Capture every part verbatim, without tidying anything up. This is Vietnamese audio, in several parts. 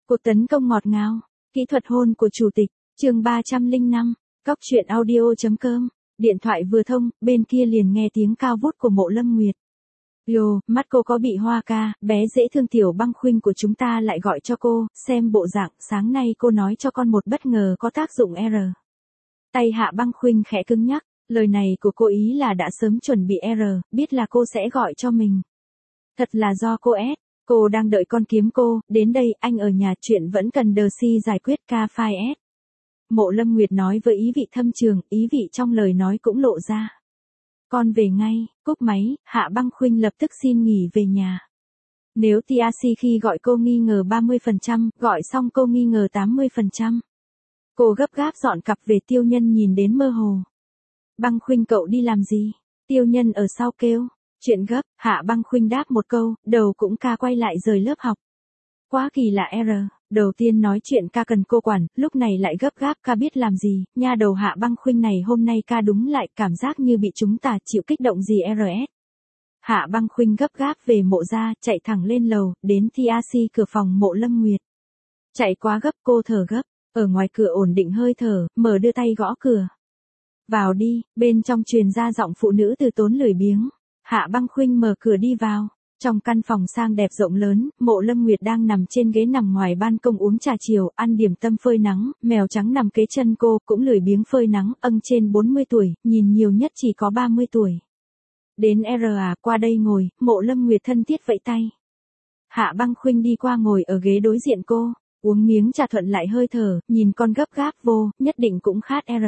Cuộc tấn công ngọt ngào. Kỹ thuật hôn của chủ tịch. Chương ba trăm lẻ năm. Cóc truyện audio chấm com. Điện thoại vừa thông, bên kia liền nghe tiếng cao vút của Mộ Lâm Nguyệt. Yo, mắt cô có bị hoa ca, bé dễ thương tiểu băng khuynh của chúng ta lại gọi cho cô, xem bộ dạng, sáng nay cô nói cho con một bất ngờ có tác dụng R. Tay Hạ Băng Khuynh khẽ cứng nhắc, lời này của cô ý là đã sớm chuẩn bị R, biết là cô sẽ gọi cho mình. Thật là do cô S, cô đang đợi con kiếm cô, đến đây, anh ở nhà, chuyện vẫn cần đờ si giải quyết ca phai S. Mộ Lâm Nguyệt nói với ý vị thâm trường, ý vị trong lời nói cũng lộ ra. Con về ngay, cúp máy, Hạ Băng Khuynh lập tức xin nghỉ về nhà. Nếu tê a xê khi gọi cô nghi ngờ ba mươi phần trăm, gọi xong cô nghi ngờ tám mươi phần trăm. Cô gấp gáp dọn cặp về, Tiêu Nhân nhìn đến mơ hồ. Băng Khuynh cậu đi làm gì? Tiêu Nhân ở sau kêu. Chuyện gấp, Hạ Băng Khuynh đáp một câu, đầu cũng ca quay lại rời lớp học. Quá kỳ lạ R, đầu tiên nói chuyện ca cần cô quản, lúc này lại gấp gáp ca biết làm gì, nha đầu Hạ Băng Khuynh này hôm nay ca đúng lại cảm giác như bị chúng ta chịu kích động gì R S. Hạ Băng Khuynh gấp gáp về mộ ra, chạy thẳng lên lầu, đến tê a xê cửa phòng Mộ Lâm Nguyệt. Chạy quá gấp cô thở gấp, ở ngoài cửa ổn định hơi thở, mở đưa tay gõ cửa. Vào đi, bên trong truyền ra giọng phụ nữ từ tốn lười biếng. Hạ Băng Khuynh mở cửa đi vào. Trong căn phòng sang đẹp rộng lớn, Mộ Lâm Nguyệt đang nằm trên ghế nằm ngoài ban công uống trà chiều, ăn điểm tâm phơi nắng, mèo trắng nằm kế chân cô, cũng lười biếng phơi nắng, âng trên bốn mươi tuổi, nhìn nhiều nhất chỉ có ba mươi tuổi. Đến R à, qua đây ngồi, Mộ Lâm Nguyệt thân thiết vẫy tay. Hạ Băng Khuynh đi qua ngồi ở ghế đối diện cô, uống miếng trà thuận lại hơi thở, nhìn con gấp gáp vô, nhất định cũng khát R.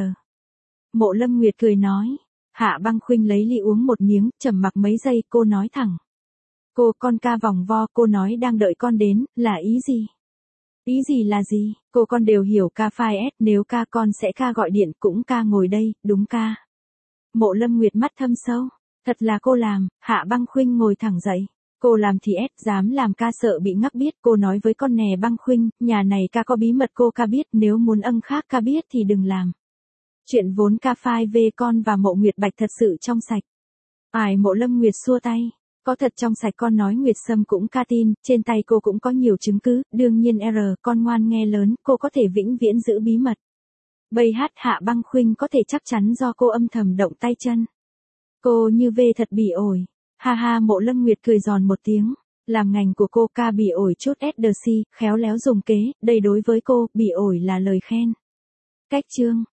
Mộ Lâm Nguyệt cười nói. Hạ Băng Khuynh lấy ly uống một miếng, trầm mặc mấy giây, cô nói thẳng. Cô, con ca vòng vo, cô nói đang đợi con đến, là ý gì? Ý gì là gì? Cô con đều hiểu ca phai S, nếu ca con sẽ ca gọi điện, cũng ca ngồi đây, đúng ca. Mộ Lâm Nguyệt mắt thâm sâu. Thật là cô làm, Hạ Băng Khuynh ngồi thẳng dậy. Cô làm thì S, dám làm ca sợ bị ngắc biết, cô nói với con nè Băng Khuynh, nhà này ca có bí mật cô ca biết, nếu muốn âng khác ca biết thì đừng làm. Chuyện vốn ca phai về con và Mộ Nguyệt Bạch thật sự trong sạch. Ai Mộ Lâm Nguyệt xua tay. Có thật trong sạch, con nói Nguyệt Sâm cũng ca tin, trên tay cô cũng có nhiều chứng cứ, đương nhiên R, con ngoan nghe lớn, cô có thể vĩnh viễn giữ bí mật. Bây hát Hạ Băng Khuynh có thể chắc chắn do cô âm thầm động tay chân. Cô như về thật bỉ ổi. Ha ha, Mộ Lâm Nguyệt cười giòn một tiếng. Làm ngành của cô ca bỉ ổi chút S đờ si, khéo léo dùng kế, đây đối với cô, bỉ ổi là lời khen. Cách chương.